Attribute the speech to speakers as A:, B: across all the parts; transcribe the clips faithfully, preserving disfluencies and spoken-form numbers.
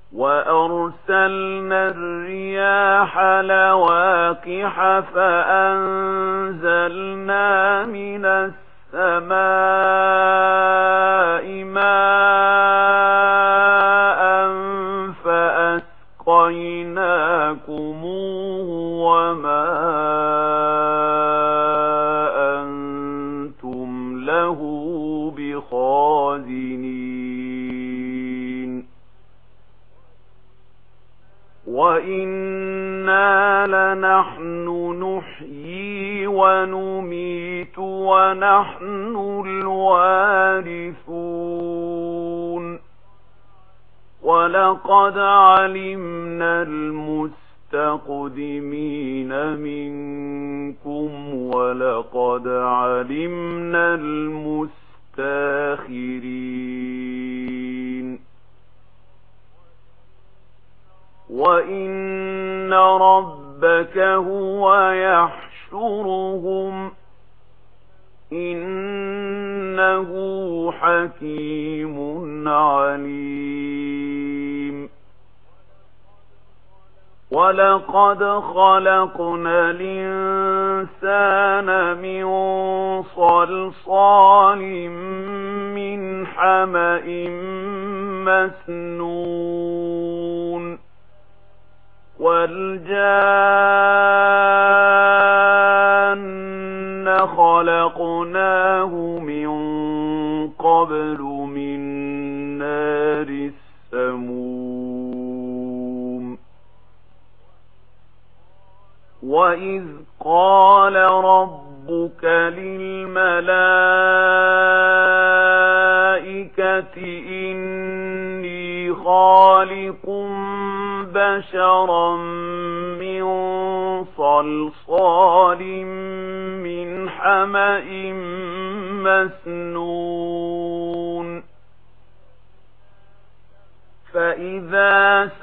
A: وأرسلنا الرياح لواقح فأنزلنا من السماء ماء فأسقيناكموه وما أنتم له بخازنين وإنا لنحن نحيي ونميت ونحن الوارثون ولقد علمنا المستقدمين منكم ولقد علمنا المستاخرين وإن ربك هو يحشرهم إنه حكيم عليم ولقد خلقنا الإنسان من صلصال من حمأ مسنون والجان خلقناه من قبل من نار السموم وإذ قال ربك للملائكة إني خالق بشرا من صلصال من حمأ مسنون فإذا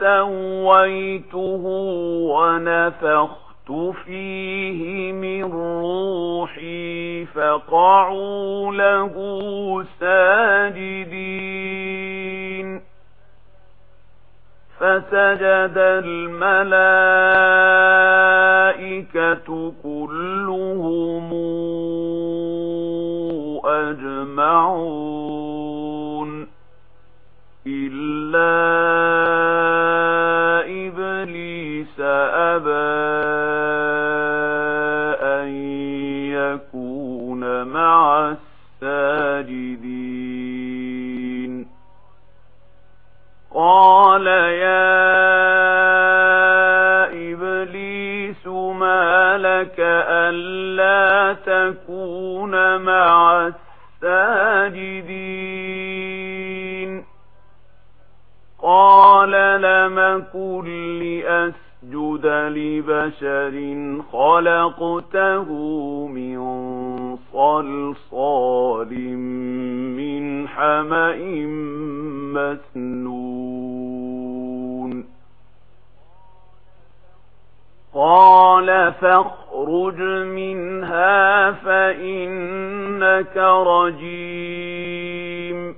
A: سويته ونفخت فيه من روحي فقعوا له ساجدين فسجد الملائكة كلهم أجمعون إلا إبليس أبى أن يكون مع الساجدين قال يا إبليس ما لك ألا تكون مع الساجدين قال لم أكن لأسجد لبشر خلقته من صلصال من حمأ مسنون قال فاخرج منها فإنك رجيم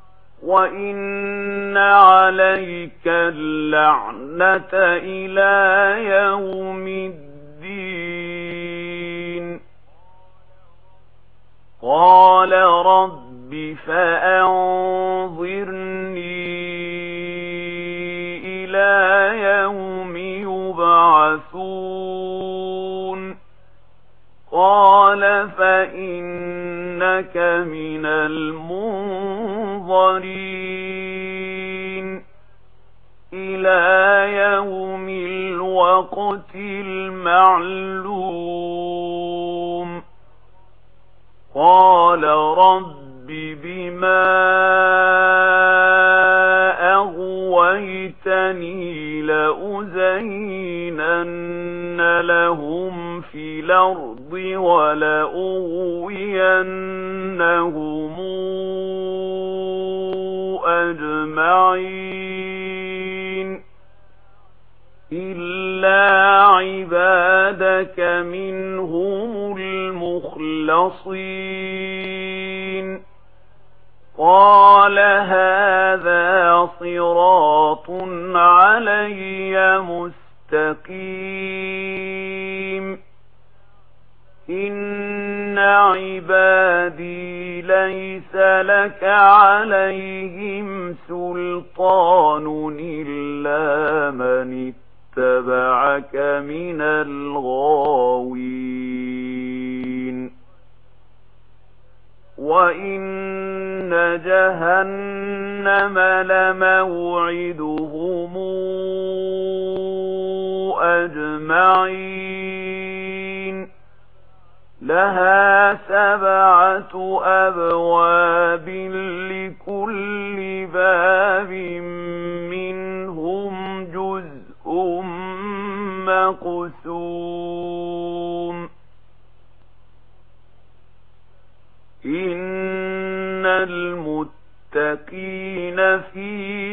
A: وإن عليك اللعنة إلى يوم الدين قال رب فأنظرني إلى يوم يبعثون قال فإنك من المنظرين إلى يوم الوقت المعلوم قال رب بما أغويتني لأزينن لهم في الأرض ولأغوينهم أجمعين إلا عبادك منهم المخلصين قال هذا صراط علي مستقيم إن عبادي ليس لك عليهم سلطان إلا من اتبعك من الغاوين وإن جهنم لموعدهم أجمعين لها سبعة أبواب لكل باب منهم جزء مقسوم إن المتقين في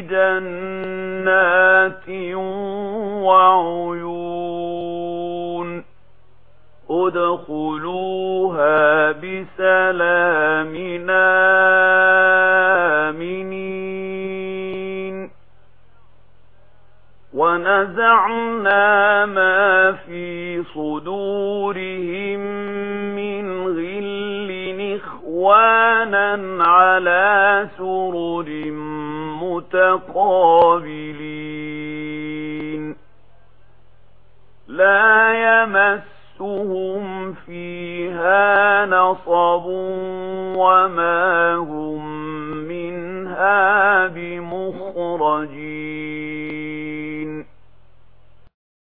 A: جنات وعيون ادخلوها بسلام آمنين ونزعنا ما في صدورهم من غل إخوانا على سرر متقابلين لا يمسهم فيها نصب وما هم منها بمخرجين